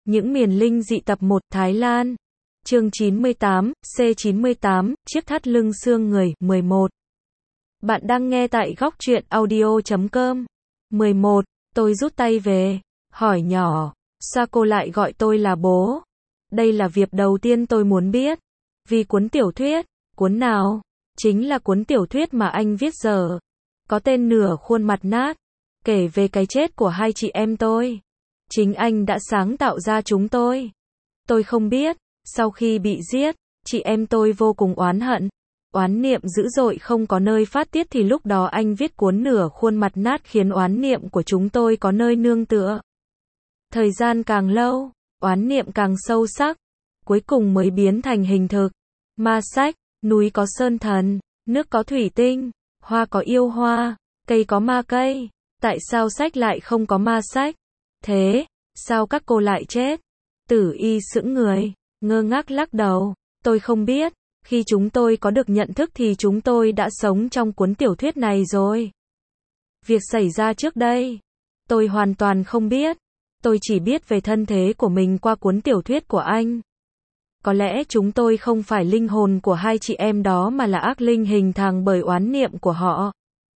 Những miền linh dị tập 1 Thái Lan. Chương 98, C98, chiếc thắt lưng xương người, 11. Bạn đang nghe tại góc truyện audio.com. 11. Tôi rút tay về, hỏi nhỏ, sao cô lại gọi tôi là bố? Đây là việc đầu tiên tôi muốn biết. Vì cuốn tiểu thuyết, cuốn nào? Chính là cuốn tiểu thuyết mà anh viết giờ. Có tên Nửa khuôn mặt nát, kể về cái chết của hai chị em tôi. Chính anh đã sáng tạo ra chúng tôi. Tôi không biết, sau khi bị giết, chị em tôi vô cùng oán hận. Oán niệm dữ dội không có nơi phát tiết thì lúc đó anh viết cuốn Nửa khuôn mặt nát khiến oán niệm của chúng tôi có nơi nương tựa. Thời gian càng lâu, oán niệm càng sâu sắc, cuối cùng mới biến thành hình thực. Ma sách, núi có sơn thần, nước có thủy tinh, hoa có yêu hoa, cây có ma cây. Tại sao sách lại không có ma sách? Thế, sao các cô lại chết? Tử Y sững người, ngơ ngác lắc đầu. Tôi không biết, khi chúng tôi có được nhận thức thì chúng tôi đã sống trong cuốn tiểu thuyết này rồi. Việc xảy ra trước đây, tôi hoàn toàn không biết. Tôi chỉ biết về thân thế của mình qua cuốn tiểu thuyết của anh. Có lẽ chúng tôi không phải linh hồn của hai chị em đó mà là ác linh hình thành bởi oán niệm của họ.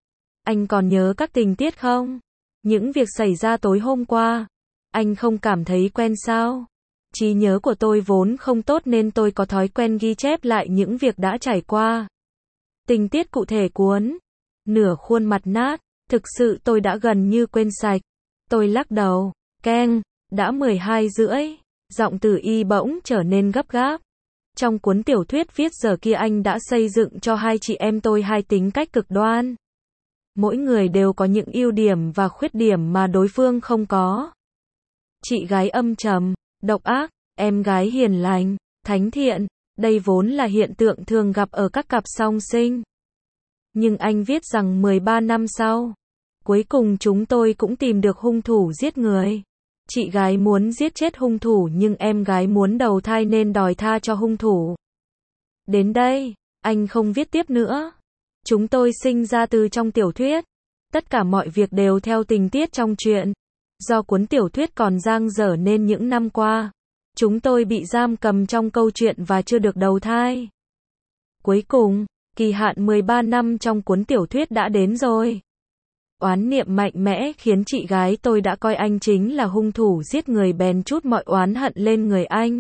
Anh còn nhớ các tình tiết không? Những việc xảy ra tối hôm qua. Anh không cảm thấy quen sao? Trí nhớ của tôi vốn không tốt nên tôi có thói quen ghi chép lại những việc đã trải qua. Tình tiết cụ thể cuốn Nửa khuôn mặt nát, thực sự tôi đã gần như quên sạch. Tôi lắc đầu, keng, đã 12:30, giọng Tử Y bỗng trở nên gấp gáp. Trong cuốn tiểu thuyết viết giờ kia anh đã xây dựng cho hai chị em tôi hai tính cách cực đoan. Mỗi người đều có những ưu điểm và khuyết điểm mà đối phương không có. Chị gái âm trầm, độc ác, em gái hiền lành, thánh thiện, đây vốn là hiện tượng thường gặp ở các cặp song sinh. Nhưng anh viết rằng 13 năm sau, cuối cùng chúng tôi cũng tìm được hung thủ giết người. Chị gái muốn giết chết hung thủ nhưng em gái muốn đầu thai nên đòi tha cho hung thủ. Đến đây, anh không viết tiếp nữa. Chúng tôi sinh ra từ trong tiểu thuyết. Tất cả mọi việc đều theo tình tiết trong truyện. Do cuốn tiểu thuyết còn dang dở nên những năm qua, chúng tôi bị giam cầm trong câu chuyện và chưa được đầu thai. Cuối cùng, kỳ hạn 13 năm trong cuốn tiểu thuyết đã đến rồi. Oán niệm mạnh mẽ khiến chị gái tôi đã coi anh chính là hung thủ giết người bèn trút mọi oán hận lên người anh.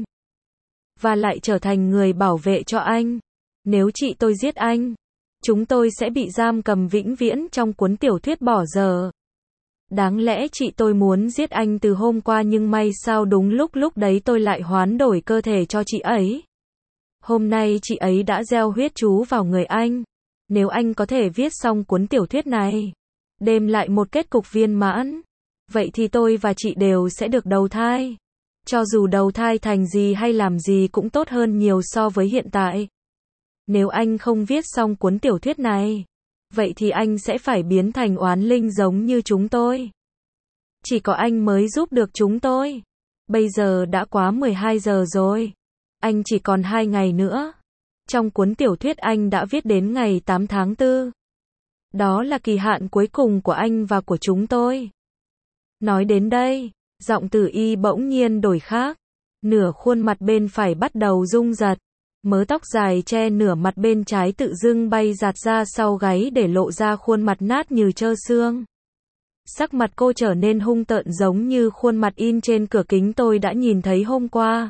Và lại trở thành người bảo vệ cho anh. Nếu chị tôi giết anh, chúng tôi sẽ bị giam cầm vĩnh viễn trong cuốn tiểu thuyết bỏ dở. Đáng lẽ chị tôi muốn giết anh từ hôm qua nhưng may sao đúng lúc đấy tôi lại hoán đổi cơ thể cho chị ấy. Hôm nay chị ấy đã gieo huyết chú vào người anh. Nếu anh có thể viết xong cuốn tiểu thuyết này, đem lại một kết cục viên mãn, vậy thì tôi và chị đều sẽ được đầu thai. Cho dù đầu thai thành gì hay làm gì cũng tốt hơn nhiều so với hiện tại. Nếu anh không viết xong cuốn tiểu thuyết này, vậy thì anh sẽ phải biến thành oán linh giống như chúng tôi. Chỉ có anh mới giúp được chúng tôi. Bây giờ đã quá 12 giờ rồi. Anh chỉ còn 2 ngày nữa. Trong cuốn tiểu thuyết anh đã viết đến ngày 8 tháng 4. Đó là kỳ hạn cuối cùng của anh và của chúng tôi. Nói đến đây, giọng Tử Y bỗng nhiên đổi khác. Nửa khuôn mặt bên phải bắt đầu rung giật. Mớ tóc dài che nửa mặt bên trái tự dưng bay giạt ra sau gáy để lộ ra khuôn mặt nát như trơ xương. Sắc mặt cô trở nên hung tợn giống như khuôn mặt in trên cửa kính tôi đã nhìn thấy hôm qua.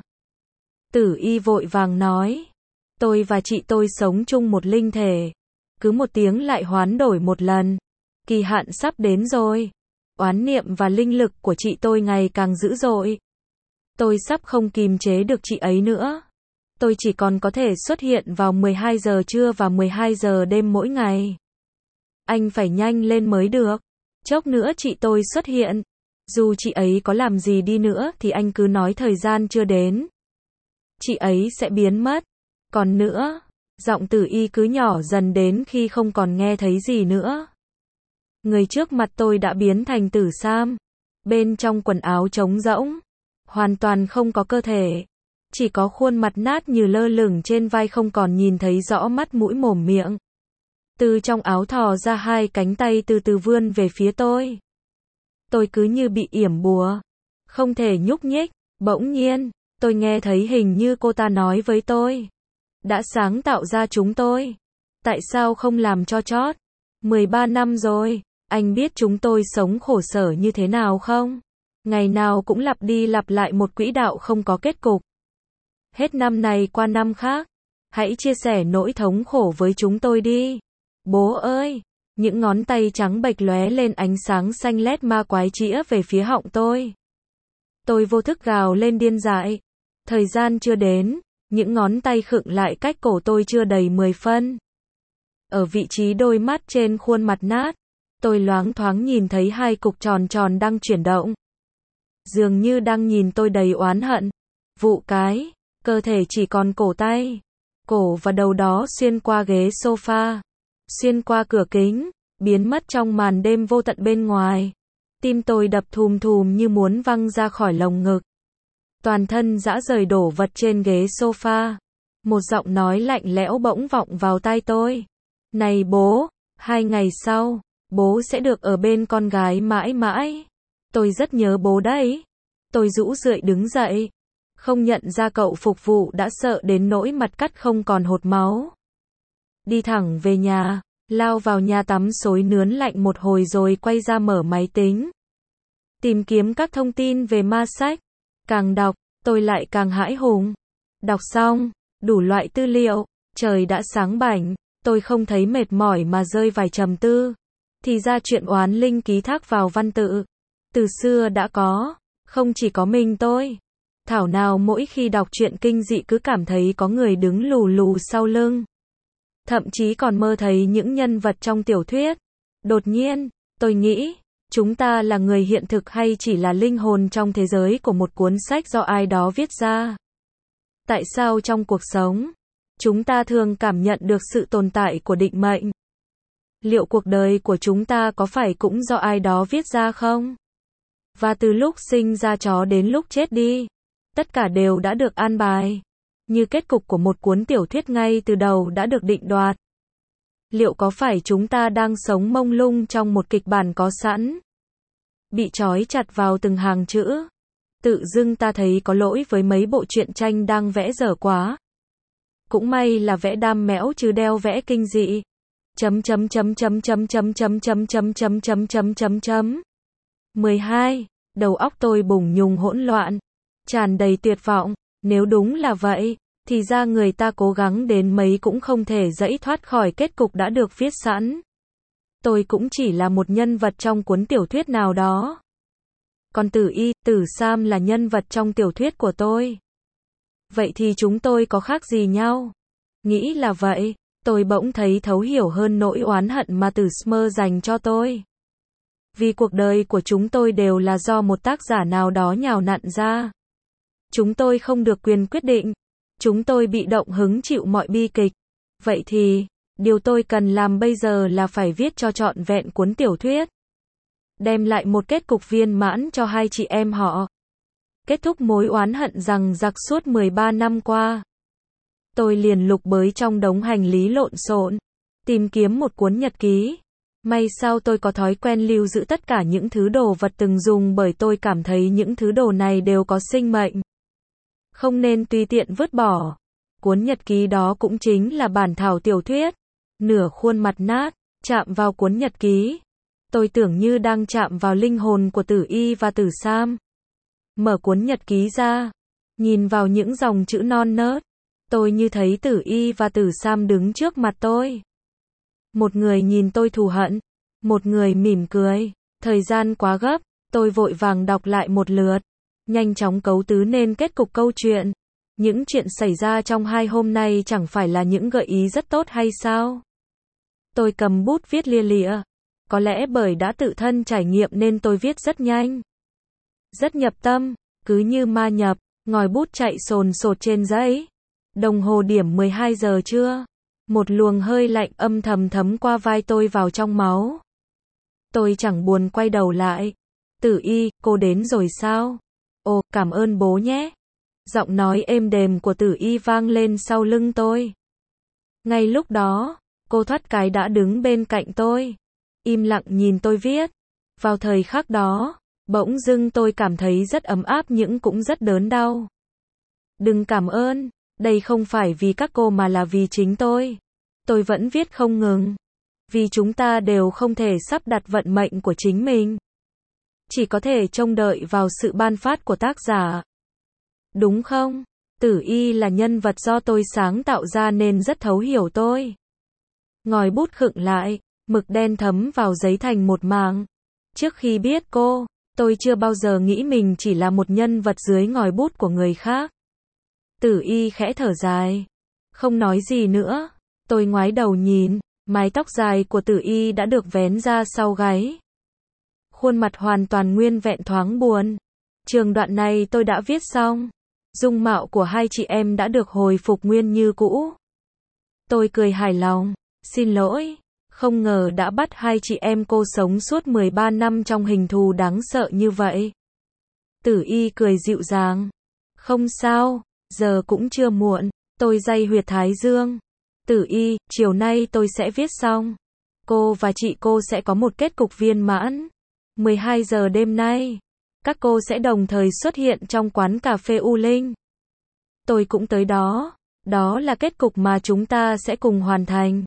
Tử Y vội vàng nói, tôi và chị tôi sống chung một linh thể. Cứ một tiếng lại hoán đổi một lần. Kỳ hạn sắp đến rồi. Oán niệm và linh lực của chị tôi ngày càng dữ dội. Tôi sắp không kìm chế được chị ấy nữa. Tôi chỉ còn có thể xuất hiện vào 12 giờ trưa và 12 giờ đêm mỗi ngày. Anh phải nhanh lên mới được. Chốc nữa chị tôi xuất hiện. Dù chị ấy có làm gì đi nữa thì anh cứ nói thời gian chưa đến. Chị ấy sẽ biến mất. Còn nữa, giọng Tử Y cứ nhỏ dần đến khi không còn nghe thấy gì nữa. Người trước mặt tôi đã biến thành Tử Sam. Bên trong quần áo trống rỗng. Hoàn toàn không có cơ thể. Chỉ có khuôn mặt nát như lơ lửng trên vai không còn nhìn thấy rõ mắt mũi mồm miệng. Từ trong áo thò ra hai cánh tay từ từ vươn về phía tôi. Tôi cứ như bị yểm bùa. Không thể nhúc nhích. Bỗng nhiên, tôi nghe thấy hình như cô ta nói với tôi. Đã sáng tạo ra chúng tôi. Tại sao không làm cho chót? 13 năm rồi, anh biết chúng tôi sống khổ sở như thế nào không? Ngày nào cũng lặp đi lặp lại một quỹ đạo không có kết cục. Hết năm này qua năm khác. Hãy chia sẻ nỗi thống khổ với chúng tôi đi. Bố ơi! Những ngón tay trắng bệch lóe lên ánh sáng xanh lét ma quái chĩa về phía họng tôi. Tôi vô thức gào lên điên dại. Thời gian chưa đến, những ngón tay khựng lại cách cổ tôi chưa đầy 10 phân. Ở vị trí đôi mắt trên khuôn mặt nát, tôi loáng thoáng nhìn thấy hai cục tròn tròn đang chuyển động. Dường như đang nhìn tôi đầy oán hận. Vụ cái, cơ thể chỉ còn cổ tay. Cổ và đầu đó xuyên qua ghế sofa, xuyên qua cửa kính, biến mất trong màn đêm vô tận bên ngoài. Tim tôi đập thùm thùm như muốn văng ra khỏi lồng ngực. Toàn thân rã rời đổ vật trên ghế sofa. Một giọng nói lạnh lẽo bỗng vọng vào tai tôi. Này bố, 2 ngày sau, bố sẽ được ở bên con gái mãi mãi. Tôi rất nhớ bố đấy. Tôi rũ rượi đứng dậy. Không nhận ra cậu phục vụ đã sợ đến nỗi mặt cắt không còn hột máu. Đi thẳng về nhà, lao vào nhà tắm xối nướn lạnh một hồi rồi quay ra mở máy tính. Tìm kiếm các thông tin về ma sách. Càng đọc, tôi lại càng hãi hùng. Đọc xong, đủ loại tư liệu, trời đã sáng bảnh, tôi không thấy mệt mỏi mà rơi vài trầm tư. Thì ra chuyện oán linh ký thác vào văn tự. Từ xưa đã có, không chỉ có mình tôi. Thảo nào mỗi khi đọc truyện kinh dị cứ cảm thấy có người đứng lù lù sau lưng. Thậm chí còn mơ thấy những nhân vật trong tiểu thuyết. Đột nhiên, tôi nghĩ, chúng ta là người hiện thực hay chỉ là linh hồn trong thế giới của một cuốn sách do ai đó viết ra? Tại sao trong cuộc sống, chúng ta thường cảm nhận được sự tồn tại của định mệnh? Liệu cuộc đời của chúng ta có phải cũng do ai đó viết ra không? Và từ lúc sinh ra cho đến lúc chết đi, tất cả đều đã được an bài. Như kết cục của một cuốn tiểu thuyết ngay từ đầu đã được định đoạt. Liệu có phải chúng ta đang sống mông lung trong một kịch bản có sẵn? Bị trói chặt vào từng hàng chữ. Tự dưng ta thấy có lỗi với mấy bộ truyện tranh đang vẽ dở quá. Cũng may là vẽ đam mẽo chứ đeo vẽ kinh dị. 12. Đầu óc tôi bùng nhùng hỗn loạn, tràn đầy tuyệt vọng. Nếu đúng là vậy, thì ra người ta cố gắng đến mấy cũng không thể giãy thoát khỏi kết cục đã được viết sẵn. Tôi cũng chỉ là một nhân vật trong cuốn tiểu thuyết nào đó. Còn Tử Y, Tử Sam là nhân vật trong tiểu thuyết của tôi. Vậy thì chúng tôi có khác gì nhau? Nghĩ là vậy, tôi bỗng thấy thấu hiểu hơn nỗi oán hận mà Tử Smơ dành cho tôi. Vì cuộc đời của chúng tôi đều là do một tác giả nào đó nhào nặn ra. Chúng tôi không được quyền quyết định. Chúng tôi bị động hứng chịu mọi bi kịch. Vậy thì, điều tôi cần làm bây giờ là phải viết cho trọn vẹn cuốn tiểu thuyết. Đem lại một kết cục viên mãn cho hai chị em họ. Kết thúc mối oán hận rằng giặc suốt 13 năm qua. Tôi liền lục bới trong đống hành lý lộn xộn, tìm kiếm một cuốn nhật ký. May sao tôi có thói quen lưu giữ tất cả những thứ đồ vật từng dùng bởi tôi cảm thấy những thứ đồ này đều có sinh mệnh. Không nên tùy tiện vứt bỏ. Cuốn nhật ký đó cũng chính là bản thảo tiểu thuyết. Nửa khuôn mặt nát, chạm vào cuốn nhật ký. Tôi tưởng như đang chạm vào linh hồn của Tử Y và Tử Sam. Mở cuốn nhật ký ra, nhìn vào những dòng chữ non nớt. Tôi như thấy Tử Y và Tử Sam đứng trước mặt tôi. Một người nhìn tôi thù hận, một người mỉm cười. Thời gian quá gấp, tôi vội vàng đọc lại một lượt. Nhanh chóng cấu tứ nên kết cục câu chuyện. Những chuyện xảy ra trong 2 hôm nay chẳng phải là những gợi ý rất tốt hay sao? Tôi cầm bút viết lia lịa. Có lẽ bởi đã tự thân trải nghiệm nên tôi viết rất nhanh. Rất nhập tâm, cứ như ma nhập, ngòi bút chạy sồn sột trên giấy. Đồng hồ điểm 12 giờ trưa. Một luồng hơi lạnh âm thầm thấm qua vai tôi vào trong máu. Tôi chẳng buồn quay đầu lại. Tử Y, cô đến rồi sao? Ồ, cảm ơn bố nhé. Giọng nói êm đềm của Tử Y vang lên sau lưng tôi. Ngay lúc đó, cô thoát cái đã đứng bên cạnh tôi. Im lặng nhìn tôi viết. Vào thời khắc đó, Bỗng dưng tôi cảm thấy rất ấm áp nhưng cũng rất đớn đau. Đừng cảm ơn, đây không phải vì các cô mà là vì chính tôi. Tôi vẫn viết không ngừng. Vì chúng ta đều không thể sắp đặt vận mệnh của chính mình. Chỉ có thể trông đợi vào sự ban phát của tác giả. Đúng không? Tử Y là nhân vật do tôi sáng tạo ra nên rất thấu hiểu tôi. Ngòi bút khựng lại, mực đen thấm vào giấy thành một mảng. Trước khi biết cô, tôi chưa bao giờ nghĩ mình chỉ là một nhân vật dưới ngòi bút của người khác. Tử Y khẽ thở dài. Không nói gì nữa. Tôi ngoái đầu nhìn, mái tóc dài của Tử Y đã được vén ra sau gáy. Khuôn mặt hoàn toàn nguyên vẹn thoáng buồn. Trường đoạn này tôi đã viết xong. Dung mạo của hai chị em đã được hồi phục nguyên như cũ. Tôi cười hài lòng. Xin lỗi. Không ngờ đã bắt hai chị em cô sống suốt 13 năm trong hình thù đáng sợ như vậy. Tử Y cười dịu dàng. Không sao, giờ cũng chưa muộn. Tôi day huyệt thái dương. Tử Y, chiều nay tôi sẽ viết xong. Cô và chị cô sẽ có một kết cục viên mãn. 12 giờ đêm nay, các cô sẽ đồng thời xuất hiện trong quán cà phê U Linh. Tôi cũng tới đó. Đó là kết cục mà chúng ta sẽ cùng hoàn thành.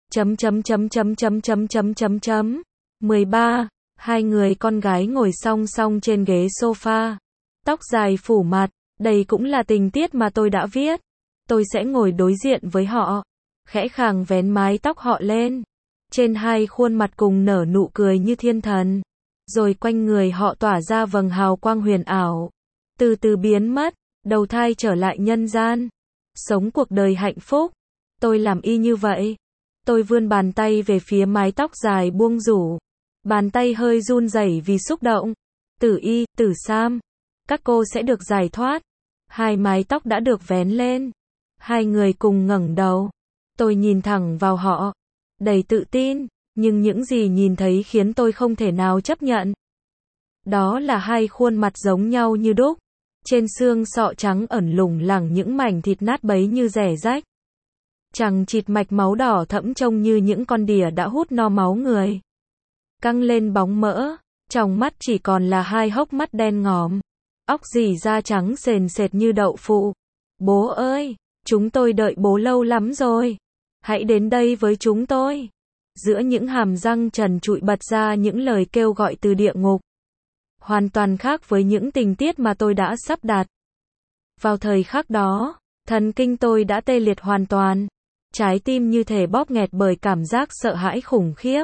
13. Hai người con gái ngồi song song trên ghế sofa. Tóc dài phủ mặt. Đây cũng là tình tiết mà tôi đã viết. Tôi sẽ ngồi đối diện với họ. Khẽ khàng vén mái tóc họ lên. Trên hai khuôn mặt cùng nở nụ cười như thiên thần. Rồi quanh người họ tỏa ra vầng hào quang huyền ảo. Từ từ biến mất. Đầu thai trở lại nhân gian. Sống cuộc đời hạnh phúc. Tôi làm y như vậy. Tôi vươn bàn tay về phía mái tóc dài buông rủ. Bàn tay hơi run rẩy vì xúc động. Tử Y, Tử Sam. Các cô sẽ được giải thoát. Hai mái tóc đã được vén lên. Hai người cùng ngẩng đầu. Tôi nhìn thẳng vào họ. Đầy tự tin. Nhưng những gì nhìn thấy khiến tôi không thể nào chấp nhận. Đó là hai khuôn mặt giống nhau như đúc. Trên xương sọ trắng ẩn lủng lẳng những mảnh thịt nát bấy như rẻ rách. Chằng chịt mạch máu đỏ thẫm trông như những con đỉa đã hút no máu người. Căng lên bóng mỡ, trong mắt chỉ còn là hai hốc mắt đen ngòm. Óc dì da trắng sền sệt như đậu phụ. Bố ơi, chúng tôi đợi bố lâu lắm rồi. Hãy đến đây với chúng tôi. Giữa những hàm răng trần trụi bật ra những lời kêu gọi từ địa ngục. Hoàn toàn khác với những tình tiết mà tôi đã sắp đặt. Vào thời khắc đó, thần kinh tôi đã tê liệt hoàn toàn. Trái tim như thể bóp nghẹt bởi cảm giác sợ hãi khủng khiếp.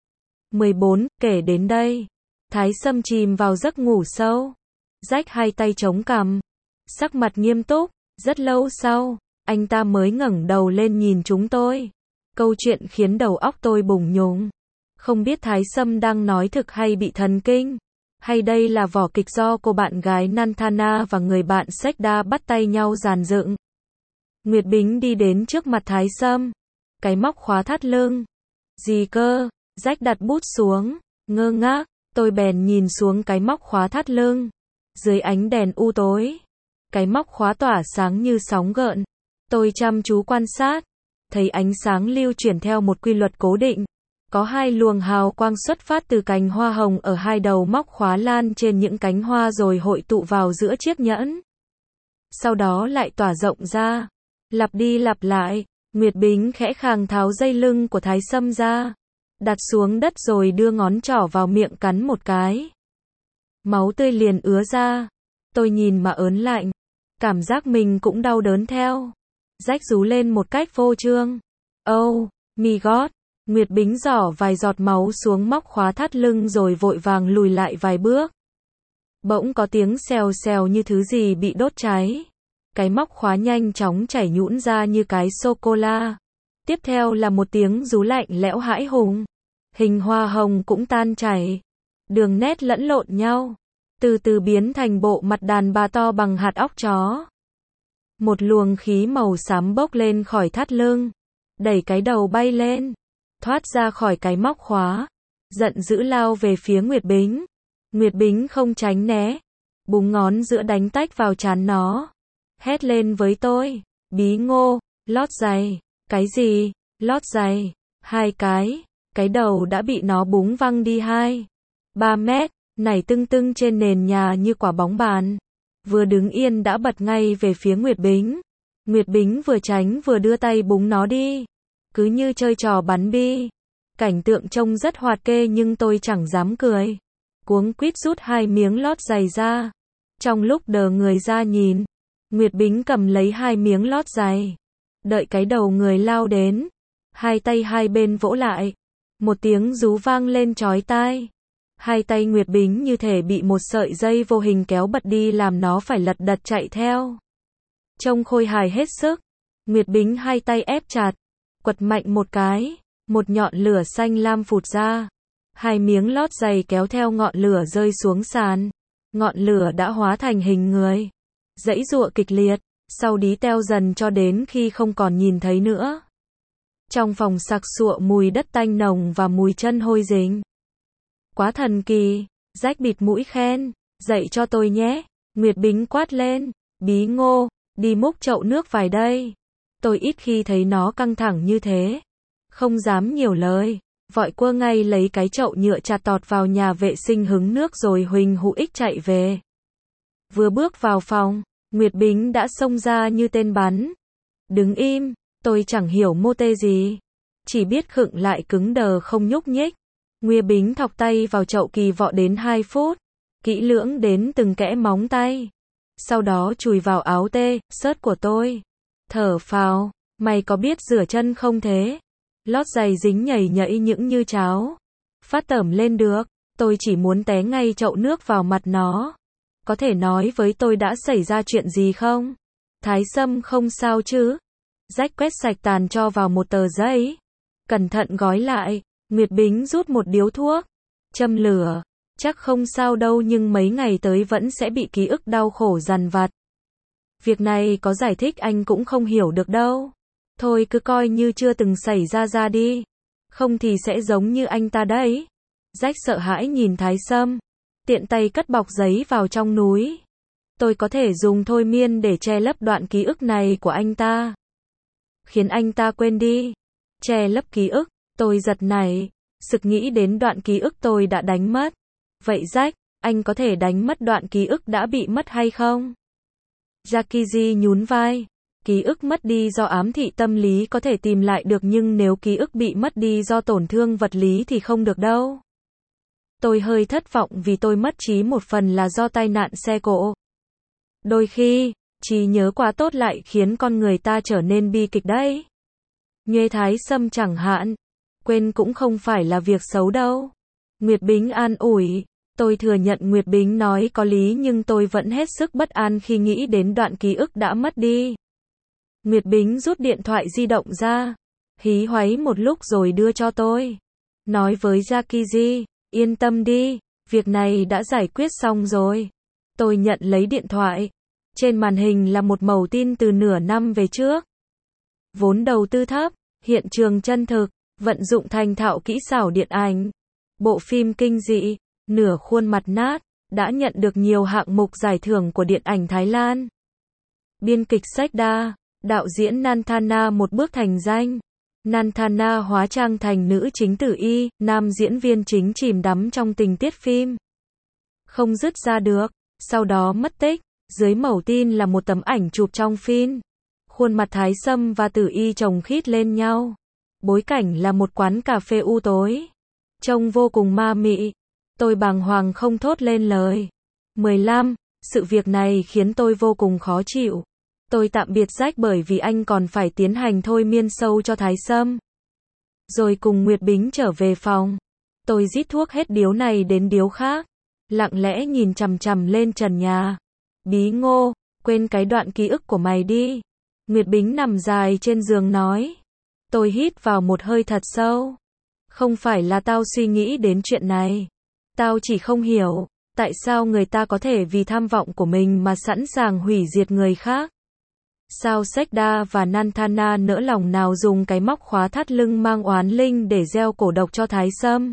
14. Kể đến đây, Thái Sâm chìm vào giấc ngủ sâu. Rách hai tay chống cằm. Sắc mặt nghiêm túc. Rất lâu sau, anh ta mới ngẩng đầu lên nhìn chúng tôi. Câu chuyện khiến đầu óc tôi bùng nhùng. Không biết Thái Sâm đang nói thực hay bị thần kinh. Hay đây là vở kịch do cô bạn gái Nantana và người bạn Sekda bắt tay nhau dàn dựng. Nguyệt Bính đi đến trước mặt Thái Sâm. Cái móc khóa thắt lưng. Gì cơ? Rách đặt bút xuống. Ngơ ngác, tôi bèn nhìn xuống cái móc khóa thắt lưng. Dưới ánh đèn u tối, cái móc khóa tỏa sáng như sóng gợn. Tôi chăm chú quan sát. Thấy ánh sáng lưu chuyển theo một quy luật cố định. Có hai luồng hào quang xuất phát từ cành hoa hồng ở hai đầu móc khóa lan trên những cánh hoa rồi hội tụ vào giữa chiếc nhẫn. Sau đó lại tỏa rộng ra. Lặp đi lặp lại, Nguyệt Bính khẽ khàng tháo dây lưng của Thái Sâm ra. Đặt xuống đất rồi đưa ngón trỏ vào miệng cắn một cái. Máu tươi liền ứa ra. Tôi nhìn mà ớn lạnh. Cảm giác mình cũng đau đớn theo. Rách rú lên một cách vô trương. Oh, my God. Nguyệt Bính rỏ vài giọt máu xuống móc khóa thắt lưng rồi vội vàng lùi lại vài bước. Bỗng có tiếng xèo xèo như thứ gì bị đốt cháy. Cái móc khóa nhanh chóng chảy nhũn ra như cái sô-cô-la. Tiếp theo là một tiếng rú lạnh lẽo hãi hùng. Hình hoa hồng cũng tan chảy. Đường nét lẫn lộn nhau. Từ từ biến thành bộ mặt đàn bà to bằng hạt óc chó. Một luồng khí màu xám bốc lên khỏi thắt lưng. Đẩy cái đầu bay lên. Thoát ra khỏi cái móc khóa. Giận dữ lao về phía Nguyệt Bính. Nguyệt Bính không tránh né. Búng ngón giữa đánh tách vào trán nó. Hét lên với tôi. Bí ngô, lót giày. Cái gì? Lót giày. 2 cái. Cái đầu đã bị nó búng văng đi 2, 3 mét. nảy tưng tưng trên nền nhà như quả bóng bàn. Vừa đứng yên đã bật ngay về phía Nguyệt Bính. Nguyệt Bính vừa tránh vừa đưa tay búng nó đi. Cứ như chơi trò bắn bi. Cảnh tượng trông rất hoạt kê nhưng tôi chẳng dám cười. Cuống quýt rút 2 miếng lót giày ra. Trong lúc đờ người ra nhìn, Nguyệt Bính cầm lấy 2 miếng lót giày. Đợi cái đầu người lao đến, hai tay hai bên vỗ lại. Một tiếng rú vang lên chói tai. Hai tay Nguyệt Bính như thể bị một sợi dây vô hình kéo bật đi làm nó phải lật đật chạy theo. Trông khôi hài hết sức. Nguyệt Bính hai tay ép chặt, quật mạnh một cái, một nhọn lửa xanh lam phụt ra. 2 miếng lót giày kéo theo ngọn lửa rơi xuống sàn. Ngọn lửa đã hóa thành hình người. Giãy giụa kịch liệt, sau đí teo dần cho đến khi không còn nhìn thấy nữa. Trong phòng sặc sụa mùi đất tanh nồng và mùi chân hôi dính. Quá thần kỳ, Rách bịt mũi khen, dậy cho tôi nhé. Nguyệt Bính quát lên, Bí Ngô, đi múc chậu nước vài đây. Tôi ít khi thấy nó căng thẳng như thế. Không dám nhiều lời, vội quơ ngay lấy cái chậu nhựa chặt tọt vào nhà vệ sinh hứng nước rồi huỳnh hụích chạy về. Vừa bước vào phòng, Nguyệt Bính đã xông ra như tên bắn. Đứng im, tôi chẳng hiểu mô tê gì. Chỉ biết khựng lại cứng đờ không nhúc nhích. Nguyệt Bính thọc tay vào chậu kỳ vọ đến 2 phút. Kỹ lưỡng đến từng kẽ móng tay. Sau đó chùi vào áo tê, sớt của tôi. Thở phào, mày có biết rửa chân không thế? Lót giày dính nhảy nhảy những như cháo. Phát tởm lên được, tôi chỉ muốn té ngay chậu nước vào mặt nó. Có thể nói với tôi đã xảy ra chuyện gì không? Thái Sâm không sao chứ? Rách quét sạch tàn cho vào một tờ giấy. Cẩn thận gói lại, Nguyệt Bính rút một điếu thuốc. Châm lửa, chắc không sao đâu nhưng mấy ngày tới vẫn sẽ bị ký ức đau khổ dằn vặt. Việc này có giải thích anh cũng không hiểu được đâu. Thôi cứ coi như chưa từng xảy ra đi. Không thì sẽ giống như anh ta đấy. Rách sợ hãi nhìn Thái Sâm. Tiện tay cất bọc giấy vào trong núi. Tôi có thể dùng thôi miên để che lấp đoạn ký ức này của anh ta. Khiến anh ta quên đi. Che lấp ký ức, tôi giật nảy. Sực nghĩ đến đoạn ký ức tôi đã đánh mất. Vậy Rách, anh có thể đánh mất đoạn ký ức đã bị mất hay không? Jakiji nhún vai. Ký ức mất đi do ám thị tâm lý có thể tìm lại được nhưng nếu ký ức bị mất đi do tổn thương vật lý thì không được đâu. Tôi hơi thất vọng vì tôi mất trí một phần là do tai nạn xe cộ. Đôi khi, trí nhớ quá tốt lại khiến con người ta trở nên bi kịch đấy. Nhuê Thái Sâm chẳng hạn. Quên cũng không phải là việc xấu đâu. Nguyệt Bính an ủi. Tôi thừa nhận Nguyệt Bính nói có lý nhưng tôi vẫn hết sức bất an khi nghĩ đến đoạn ký ức đã mất đi. Nguyệt Bính rút điện thoại di động ra. Hí hoáy một lúc rồi đưa cho tôi. Nói với Jakiji, yên tâm đi, việc này đã giải quyết xong rồi. Tôi nhận lấy điện thoại. Trên màn hình là một mẩu tin từ nửa năm về trước. Vốn đầu tư thấp, hiện trường chân thực, vận dụng thành thạo kỹ xảo điện ảnh. Bộ phim kinh dị, nửa khuôn mặt nát, đã nhận được nhiều hạng mục giải thưởng của điện ảnh Thái Lan. Biên kịch Sekda, đạo diễn Nanthana một bước thành danh. Nanthana hóa trang thành nữ chính Tử Y, nam diễn viên chính chìm đắm trong tình tiết phim. Không dứt ra được, sau đó mất tích. Dưới mẩu tin là một tấm ảnh chụp trong phim. Khuôn mặt Thái Sâm và Tử Y chồng khít lên nhau. Bối cảnh là một quán cà phê u tối. Trông vô cùng ma mị. Tôi bàng hoàng không thốt lên lời. 15. Sự việc này khiến tôi vô cùng khó chịu. Tôi tạm biệt Rách bởi vì anh còn phải tiến hành thôi miên sâu cho Thái Sâm. Rồi cùng Nguyệt Bính trở về phòng. Tôi rít thuốc hết điếu này đến điếu khác. Lặng lẽ nhìn chằm chằm lên trần nhà. Bí Ngô, quên cái đoạn ký ức của mày đi. Nguyệt Bính nằm dài trên giường nói. Tôi hít vào một hơi thật sâu. Không phải là tao suy nghĩ đến chuyện này. Tao chỉ không hiểu, tại sao người ta có thể vì tham vọng của mình mà sẵn sàng hủy diệt người khác. Sao Sekda và Nanthana nỡ lòng nào dùng cái móc khóa thắt lưng mang oán linh để gieo cổ độc cho Thái Sâm.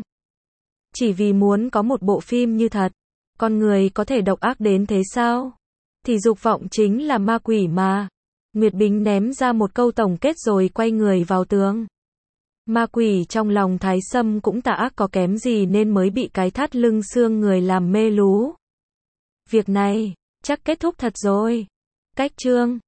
Chỉ vì muốn có một bộ phim như thật. Con người có thể độc ác đến thế sao? Thì dục vọng chính là ma quỷ mà. Nguyệt Bính ném ra một câu tổng kết rồi quay người vào tường. Ma quỷ trong lòng Thái Sâm cũng tà ác có kém gì nên mới bị cái thắt lưng xương người làm mê lú. Việc này, chắc kết thúc thật rồi. Cách chương